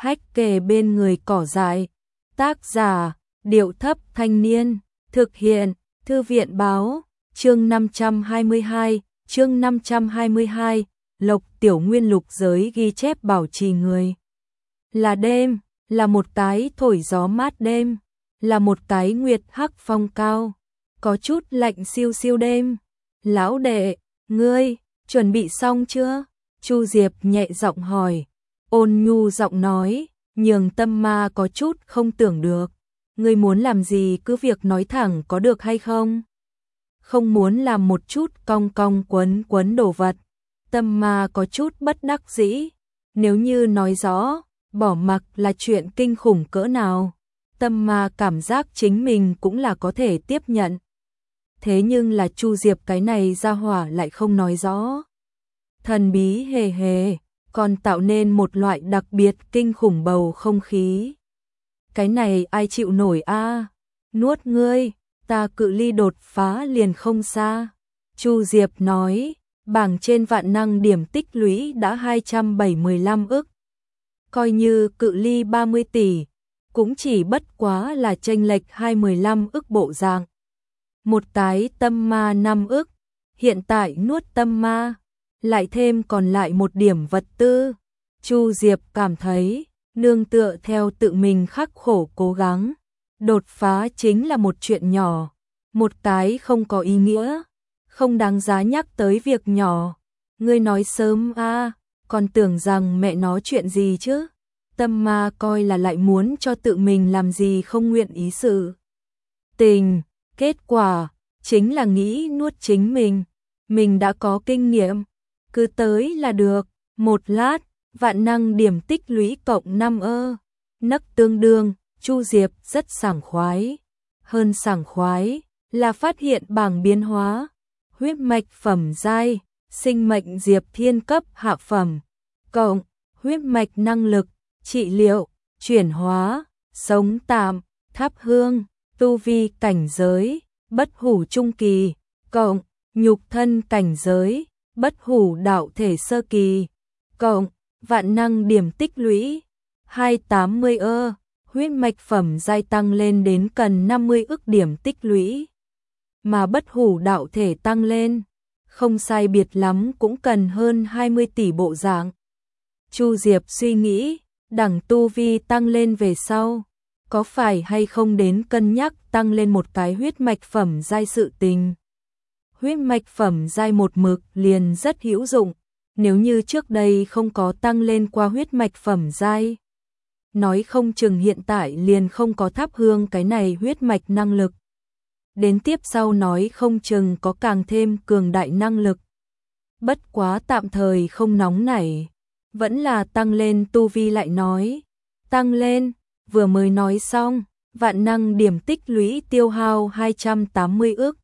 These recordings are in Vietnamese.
hách kề bên người cỏ dại. Tác giả, Điệu Thấp Thanh Niên. Thực hiện, Thư viện Báo. Chương 522, chương 522, Lộc Tiểu Nguyên lục giới ghi chép bảo trì người. Là đêm, là một cái thổi gió mát đêm, là một cái nguyệt hắc phong cao, có chút lạnh siêu siêu đêm. Lão đệ, ngươi, chuẩn bị xong chưa? Chu Diệp nhẹ giọng hỏi. Ôn nhu giọng nói, nhường Tâm Ma có chút không tưởng được. Ngươi muốn làm gì cứ việc nói thẳng có được hay không? Không muốn làm một chút cong cong quấn quấn đồ vật. Tâm Ma có chút bất đắc dĩ. Nếu như nói rõ, bỏ mặc là chuyện kinh khủng cỡ nào, Tâm Ma cảm giác chính mình cũng là có thể tiếp nhận. Thế nhưng là Chu Diệp cái này ra hỏa lại không nói rõ. Thần bí hề hề, còn tạo nên một loại đặc biệt kinh khủng bầu không khí. Cái này ai chịu nổi a? Nuốt ngươi, ta cự ly đột phá liền không xa. Chu Diệp nói, bảng trên vạn năng điểm tích lũy đã 275 ức. Coi như cự ly 30 tỷ, cũng chỉ bất quá là chênh lệch 215 ức bộ dạng. Một cái tâm ma 5 ức, hiện tại nuốt tâm ma, lại thêm còn lại một điểm vật tư. Chu Diệp cảm thấy, nương tựa theo tự mình khắc khổ cố gắng, đột phá chính là một chuyện nhỏ, một cái không có ý nghĩa, không đáng giá nhắc tới việc nhỏ. Ngươi nói sớm a, còn tưởng rằng mẹ nói chuyện gì chứ. Tâm ma coi là lại muốn cho tự mình làm gì không nguyện ý sự tình, kết quả chính là nghĩ nuốt chính mình đã có kinh nghiệm, cứ tới là được. Một lát, vạn năng điểm tích lũy cộng 5 nấc tương đương. Chu Diệp rất sảng khoái. Hơn sảng khoái là phát hiện bảng biến hóa, huyết mạch phẩm giai, sinh mệnh Diệp Thiên cấp hạ phẩm, cộng huyết mạch năng lực, trị liệu, chuyển hóa, sống tạm, thắp hương, tu vi cảnh giới, bất hủ trung kỳ, cộng nhục thân cảnh giới, bất hủ đạo thể sơ kỳ, cộng vạn năng điểm tích lũy 280 huyết mạch phẩm giai tăng lên đến cần 50 ức điểm tích lũy, mà bất hủ đạo thể tăng lên, không sai biệt lắm cũng cần hơn 20 tỷ bộ dạng. Chu Diệp suy nghĩ, đẳng tu vi tăng lên về sau, có phải hay không đến cân nhắc tăng lên một cái huyết mạch phẩm giai sự tình. Huyết mạch phẩm giai một mực liền rất hữu dụng, nếu như trước đây không có tăng lên qua huyết mạch phẩm giai, nói không chừng hiện tại liền không có thắp hương cái này huyết mạch năng lực. Đến tiếp sau nói không chừng có càng thêm cường đại năng lực. Bất quá tạm thời không nóng nảy, vẫn là tăng lên tu vi lại nói. Tăng lên, vừa mới nói xong, vạn năng điểm tích lũy tiêu hao 280 ức.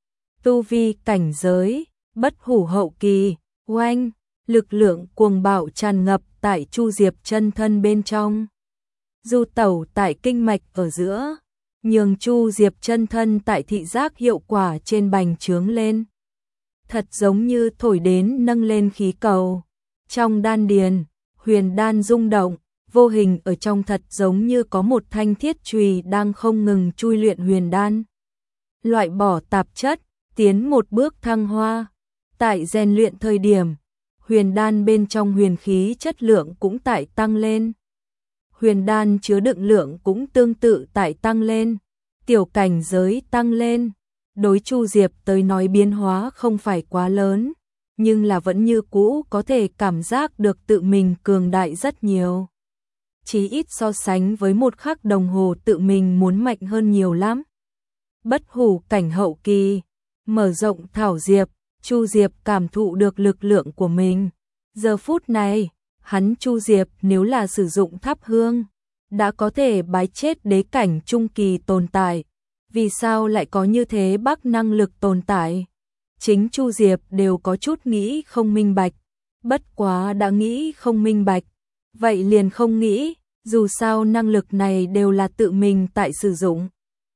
Tu vi cảnh giới, bất hủ hậu kỳ, oanh, lực lượng cuồng bạo tràn ngập tại Chu Diệp chân thân bên trong. Du tẩu tại kinh mạch ở giữa, nhường Chu Diệp chân thân tại thị giác hiệu quả trên bành trướng lên. Thật giống như thổi đến nâng lên khí cầu. Trong đan điền, huyền đan rung động, vô hình ở trong thật giống như có một thanh thiết chùy đang không ngừng chui luyện huyền đan. Loại bỏ tạp chất, tiến một bước thăng hoa. Tại rèn luyện thời điểm, huyền đan bên trong huyền khí chất lượng cũng tại tăng lên. Huyền đan chứa đựng lượng cũng tương tự tại tăng lên, tiểu cảnh giới tăng lên. Đối Chu Diệp tới nói biến hóa không phải quá lớn, nhưng là vẫn như cũ có thể cảm giác được tự mình cường đại rất nhiều. Chí ít so sánh với một khắc đồng hồ tự mình muốn mạnh hơn nhiều lắm. Bất hủ cảnh hậu kỳ, mở rộng thảo diệp, Chu Diệp cảm thụ được lực lượng của mình. Giờ phút này, hắn Chu Diệp nếu là sử dụng thắp hương, đã có thể bái chết đế cảnh trung kỳ tồn tại. Vì sao lại có như thế bác năng lực tồn tại? Chính Chu Diệp đều có chút nghĩ không minh bạch. Bất quá đã nghĩ không minh bạch, vậy liền không nghĩ, dù sao năng lực này đều là tự mình tại sử dụng.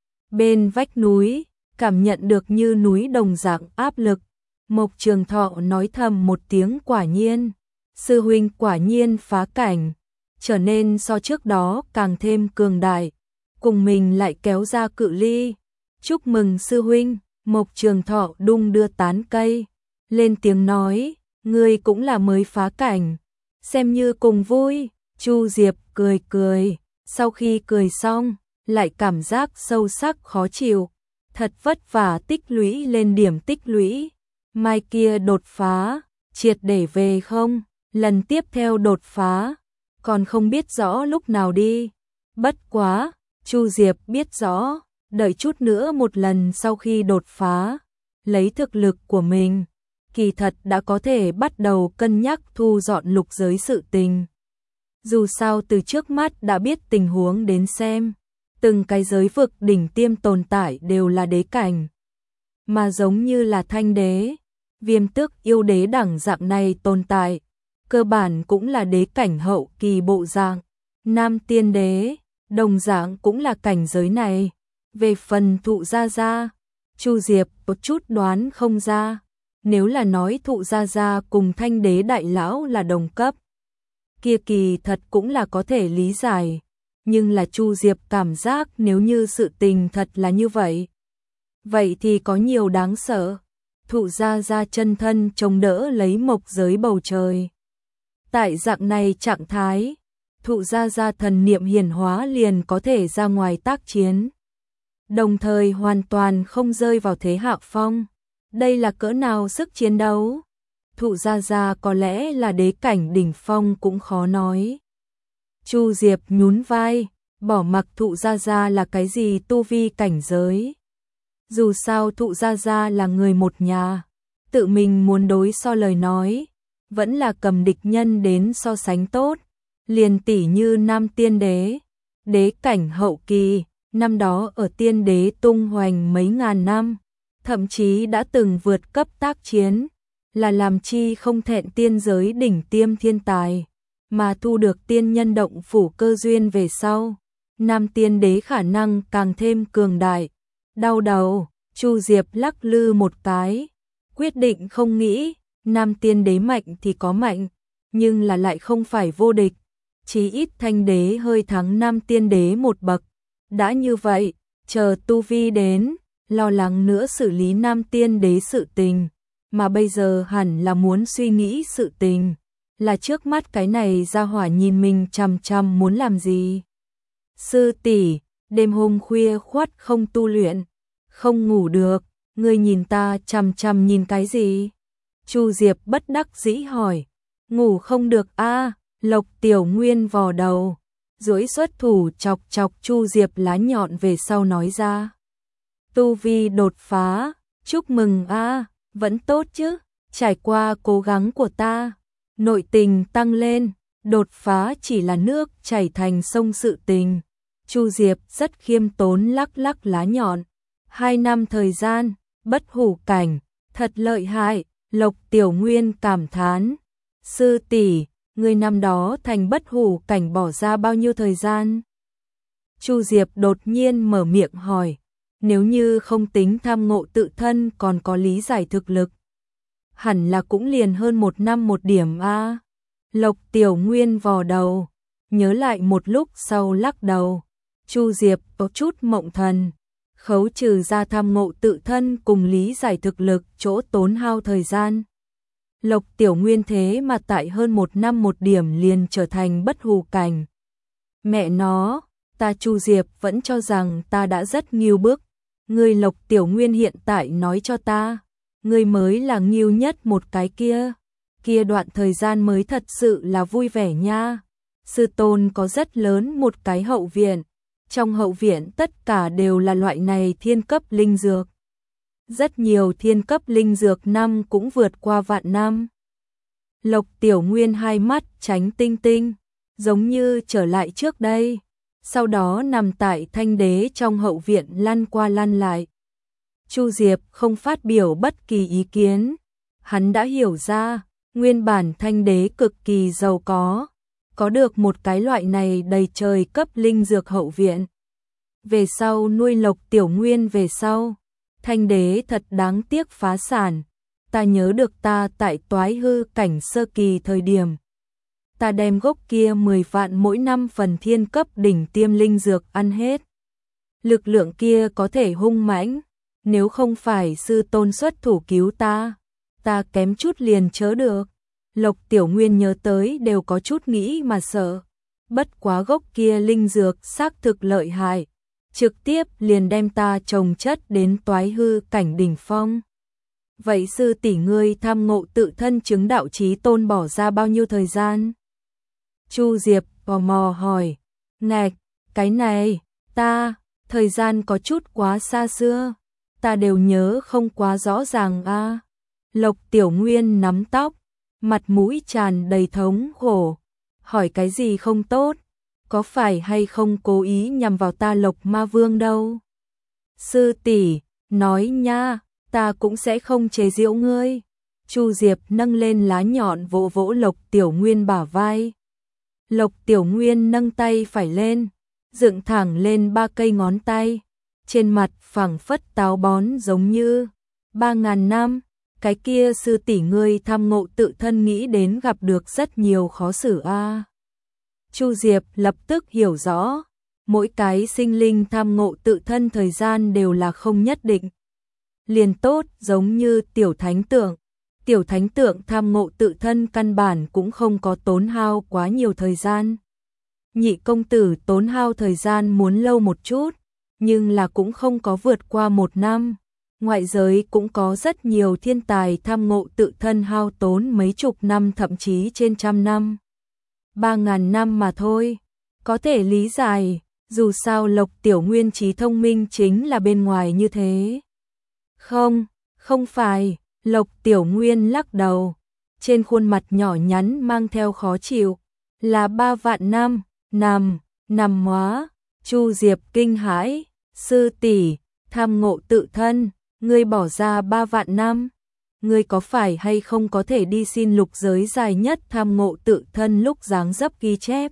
Bên vách núi, cảm nhận được như núi đồng dạng áp lực, Mộc Trường Thọ nói thầm một tiếng quả nhiên. Sư huynh quả nhiên phá cảnh. trở nên so trước đó càng thêm cường đại, cùng mình lại kéo ra cự ly. Chúc mừng sư huynh, Mộc Trường Thọ đung đưa tán cây, lên tiếng nói, ngươi cũng là mới phá cảnh, xem như cùng vui. Chu Diệp cười cười, sau khi cười xong, lại cảm giác sâu sắc khó chịu, thật vất vả tích lũy lên điểm tích lũy, mai kia đột phá, triệt để về không, lần tiếp theo đột phá, còn không biết rõ lúc nào đi. Bất quá, Chu Diệp biết rõ, đợi chút nữa một lần sau khi đột phá, lấy thực lực của mình, kỳ thật đã có thể bắt đầu cân nhắc thu dọn lục giới sự tình. Dù sao từ trước mắt đã biết tình huống đến xem, từng cái giới vực đỉnh tiêm tồn tại đều là đế cảnh. Mà giống như là Thanh đế, Viêm Tước yêu đế đẳng dạng này tồn tại, cơ bản cũng là đế cảnh hậu kỳ bộ dạng. Nam Tiên đế, đồng dạng cũng là cảnh giới này. Về phần Thụ Gia Gia, Chu Diệp có chút đoán không ra. Nếu là nói Thụ Gia Gia cùng Thanh đế đại lão là đồng cấp, kia kỳ thật cũng là có thể lý giải. Nhưng là Chu Diệp cảm giác nếu như sự tình thật là như vậy, vậy thì có nhiều đáng sợ. Thụ Gia Gia chân thân chống đỡ lấy mộc giới bầu trời. Tại dạng này trạng thái, Thụ Gia Gia thần niệm hiển hóa liền có thể ra ngoài tác chiến, đồng thời hoàn toàn không rơi vào thế hạ phong. Đây là cỡ nào sức chiến đấu? Thụ Gia Gia có lẽ là đế cảnh đỉnh phong cũng khó nói. Chu Diệp nhún vai, bỏ mặc Thụ Gia Gia là cái gì tu vi cảnh giới. Dù sao Thụ Gia Gia là người một nhà, tự mình muốn đối so lời nói, vẫn là cầm địch nhân đến so sánh tốt. Liền tỷ như Nam Tiên đế, đế cảnh hậu kỳ, năm đó ở Tiên đế tung hoành mấy ngàn năm, thậm chí đã từng vượt cấp tác chiến, là làm chi không thẹn tiên giới đỉnh tiêm thiên tài, mà thu được tiên nhân động phủ cơ duyên về sau. Nam Tiên đế khả năng càng thêm cường đại. Đau đầu, Chu Diệp lắc lư một cái, quyết định không nghĩ, Nam Tiên đế mạnh thì có mạnh, nhưng là lại không phải vô địch. Chí ít Thanh đế hơi thắng Nam Tiên đế một bậc. Đã như vậy, chờ tu vi đến, lo lắng nữa xử lý Nam Tiên đế sự tình, mà bây giờ hẳn là muốn suy nghĩ sự tình, là trước mắt cái này ra hỏa nhìn mình chằm chằm muốn làm gì. Sư tỷ, đêm hôm khuya khoắt không tu luyện, không ngủ được, ngươi nhìn ta chằm chằm nhìn cái gì? Chu Diệp bất đắc dĩ hỏi. Ngủ không được a? Lộc Tiểu Nguyên vò đầu, duỗi xuất thủ chọc chọc Chu Diệp lá nhọn về sau nói ra. Tu vi đột phá, chúc mừng a, vẫn tốt chứ, trải qua cố gắng của ta, nội tình tăng lên, đột phá chỉ là nước chảy thành sông sự tình. Chu Diệp rất khiêm tốn lắc lắc lá nhọn. 2 năm thời gian, bất hủ cảnh, thật lợi hại. Lộc Tiểu Nguyên cảm thán. Sư tỷ, người năm đó thành bất hủ cảnh bỏ ra bao nhiêu thời gian? Chu Diệp đột nhiên mở miệng hỏi. Nếu như không tính tham ngộ tự thân còn có lý giải thực lực, hẳn là cũng liền hơn 1 năm một điểm a. Lộc Tiểu Nguyên vò đầu, nhớ lại một lúc sau lắc đầu. Chu Diệp có chút mộng thần, khấu trừ ra tham ngộ tự thân cùng lý giải thực lực chỗ tốn hao thời gian. Lộc Tiểu Nguyên thế mà tại hơn 1 năm một điểm liền trở thành bất hủ cảnh. Mẹ nó, ta Chu Diệp vẫn cho rằng ta đã rất nghiêu bức. Ngươi Lộc Tiểu Nguyên hiện tại nói cho ta, ngươi mới là nghiêu nhất một cái kia. Kia đoạn thời gian mới thật sự là vui vẻ nha. Sư tôn có rất lớn một cái hậu viện. Trong hậu viện tất cả đều là loại này thiên cấp linh dược. Rất nhiều thiên cấp linh dược năm cũng vượt qua vạn năm. Lộc Tiểu Nguyên hai mắt tránh tinh tinh, giống như trở lại trước đây. Sau đó nằm tại Thanh đế trong hậu viện lăn qua lăn lại. Chu Diệp không phát biểu bất kỳ ý kiến. Hắn đã hiểu ra, nguyên bản Thanh đế cực kỳ giàu có được một cái loại này đầy trời cấp linh dược hậu viện. Về sau nuôi Lộc Tiểu Nguyên về sau, Thanh đế thật đáng tiếc phá sản. Ta nhớ được ta tại Toái hư cảnh sơ kỳ thời điểm, ta đem gốc kia 10 vạn mỗi năm phần thiên cấp đỉnh tiêm linh dược ăn hết. Lực lượng kia có thể hung mãnh, nếu không phải sư tôn xuất thủ cứu ta kém chút liền chớ được. Lộc Tiểu Nguyên nhớ tới đều có chút nghĩ mà sợ. Bất quá gốc kia linh dược xác thực lợi hại, trực tiếp liền đem ta trồng chất đến toái hư cảnh đỉnh phong. Vậy sư tỷ ngươi tham ngộ tự thân chứng đạo chí tôn bỏ ra bao nhiêu thời gian? Chu Diệp tò mò hỏi. Ngạch, cái này, thời gian có chút quá xa xưa, ta đều nhớ không quá rõ ràng a. Lộc Tiểu Nguyên nắm tóc, mặt mũi tràn đầy thống khổ, hỏi cái gì không tốt, có phải hay không cố ý nhằm vào ta Lộc Ma Vương đâu. Sư tỷ, nói nha, ta cũng sẽ không chế giễu ngươi. Chu Diệp nâng lên lá nhọn vỗ vỗ Lộc Tiểu Nguyên bả vai. Lộc Tiểu Nguyên nâng tay phải lên, dựng thẳng lên 3 cây ngón tay, trên mặt phẳng phất táo bón giống như 3000 năm. Cái kia sư tỷ ngươi tham ngộ tự thân nghĩ đến gặp được rất nhiều khó xử a. Chu Diệp lập tức hiểu rõ, mỗi cái sinh linh tham ngộ tự thân thời gian đều là không nhất định. Liền tốt giống như tiểu thánh tượng tham ngộ tự thân căn bản cũng không có tốn hao quá nhiều thời gian. Nhị công tử tốn hao thời gian muốn lâu một chút, nhưng là cũng không có vượt qua 1 năm. Ngoại giới cũng có rất nhiều thiên tài tham ngộ tự thân hao tốn mấy chục năm thậm chí trên 100 năm. 3000 năm mà thôi, có thể lý giải, dù sao Lộc Tiểu Nguyên trí thông minh chính là bên ngoài như thế. Không phải, Lộc Tiểu Nguyên lắc đầu, trên khuôn mặt nhỏ nhắn mang theo khó chịu, là 3 vạn năm, nằm hóa. Chu Diệp kinh hãi, sư tỷ, tham ngộ tự thân, ngươi bỏ ra 3 vạn năm, ngươi có phải hay không có thể đi xin lục giới dài nhất tham ngộ tự thân lúc dáng dấp ghi chép.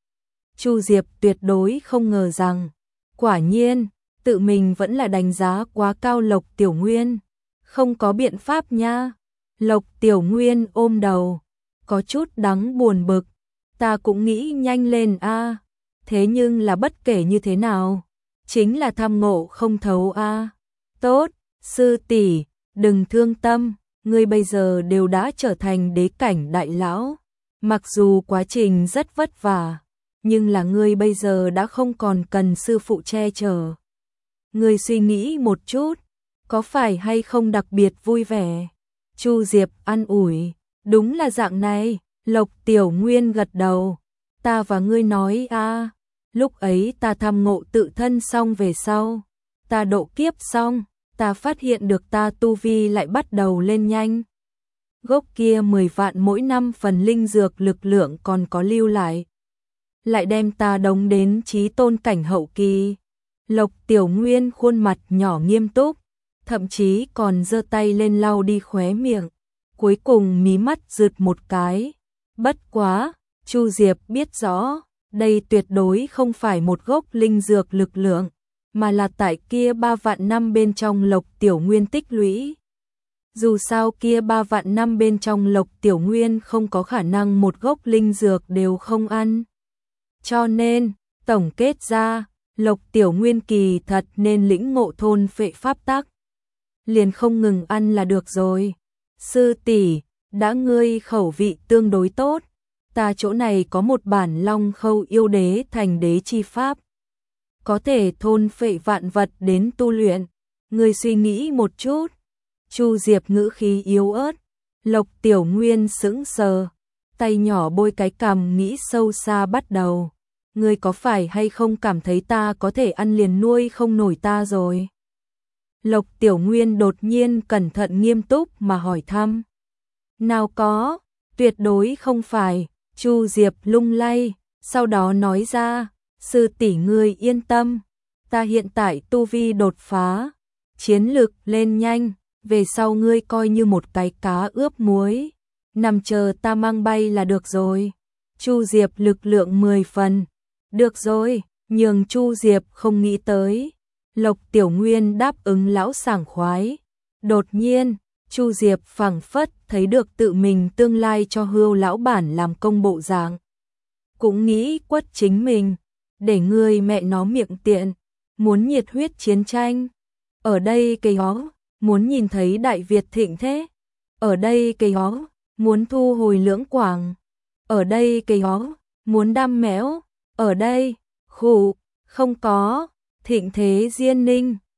Chu Diệp tuyệt đối không ngờ rằng, quả nhiên, tự mình vẫn là đánh giá quá cao Lộc Tiểu Nguyên, không có biện pháp nha. Lộc Tiểu Nguyên ôm đầu, có chút đắng buồn bực, ta cũng nghĩ nhanh lên a, thế nhưng là bất kể như thế nào, chính là tham ngộ không thấu a. Tốt, sư tỷ, đừng thương tâm, ngươi bây giờ đều đã trở thành đế cảnh đại lão, mặc dù quá trình rất vất vả, nhưng là ngươi bây giờ đã không còn cần sư phụ che chở. Ngươi suy nghĩ một chút, có phải hay không đặc biệt vui vẻ? Chu Diệp an ủi, đúng là dạng này. Lộc Tiểu Nguyên gật đầu, ta và ngươi nói a, lúc ấy ta tham ngộ tự thân xong về sau, ta độ kiếp xong, ta phát hiện được ta tu vi lại bắt đầu lên nhanh. Gốc kia 10 vạn mỗi năm phần linh dược lực lượng còn có lưu lại đem ta đống đến chí tôn cảnh hậu kỳ. Lộc Tiểu Nguyên khuôn mặt nhỏ nghiêm túc, thậm chí còn giơ tay lên lau đi khóe miệng, cuối cùng mí mắt rượt một cái. Bất quá, Chu Diệp biết rõ, đây tuyệt đối không phải một gốc linh dược lực lượng, mà là tại kia 3 vạn năm bên trong Lộc Tiểu Nguyên tích lũy. Dù sao kia 3 vạn năm bên trong Lộc Tiểu Nguyên không có khả năng một gốc linh dược đều không ăn. Cho nên, tổng kết ra, Lộc Tiểu Nguyên kỳ thật nên lĩnh ngộ thôn phệ pháp tắc. Liền không ngừng ăn là được rồi. Sư tỷ, đã ngươi khẩu vị tương đối tốt, ta chỗ này có một bản Long Khâu yêu đế thành đế chi pháp, có thể thôn phệ vạn vật đến tu luyện, ngươi suy nghĩ một chút. Chu Diệp ngữ khí yếu ớt. Lộc Tiểu Nguyên sững sờ, tay nhỏ bôi cái cằm nghĩ sâu xa bắt đầu. Ngươi có phải hay không cảm thấy ta có thể ăn liền nuôi không nổi ta rồi? Lộc Tiểu Nguyên đột nhiên cẩn thận nghiêm túc mà hỏi thăm. Nào có, tuyệt đối không phải. Chu Diệp lung lay, sau đó nói ra, sư tỷ ngươi yên tâm, ta hiện tại tu vi đột phá, chiến lực lên nhanh, về sau ngươi coi như một cái cá ướp muối, nằm chờ ta mang bay là được rồi. Chu Diệp lực lượng 10 phần, được rồi, nhường Chu Diệp không nghĩ tới. Lộc Tiểu Nguyên đáp ứng lão sảng khoái. Đột nhiên, Chu Diệp phảng phất thấy được tự mình tương lai cho Hưu lão bản làm công bộ dạng. Cũng nghĩ quất chính mình, để người mẹ nó miệng tiện, muốn nhiệt huyết chiến tranh. Ở đây cây hó, muốn nhìn thấy Đại Việt thịnh thế. Ở đây cây hó, muốn thu hồi Lưỡng Quảng. Ở đây cây hó, muốn đam mẽo. Ở đây, khủ, không có, thịnh thế Diên Ninh.